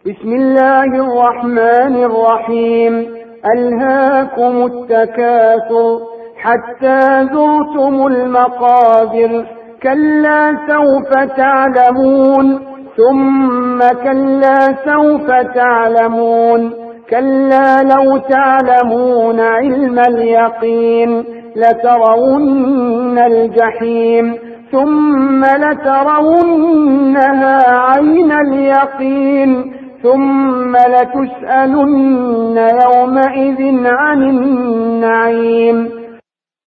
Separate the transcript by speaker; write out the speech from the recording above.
Speaker 1: بسم الله الرحمن الرحيم. ألهاكم التكاثر حتى زرتم المقابر، كلا سوف تعلمون ثم كلا سوف تعلمون، كلا لو تعلمون علم اليقين لترون الجحيم ثم لترونها عين اليقين ثم لتسألن يومئذ عن النعيم.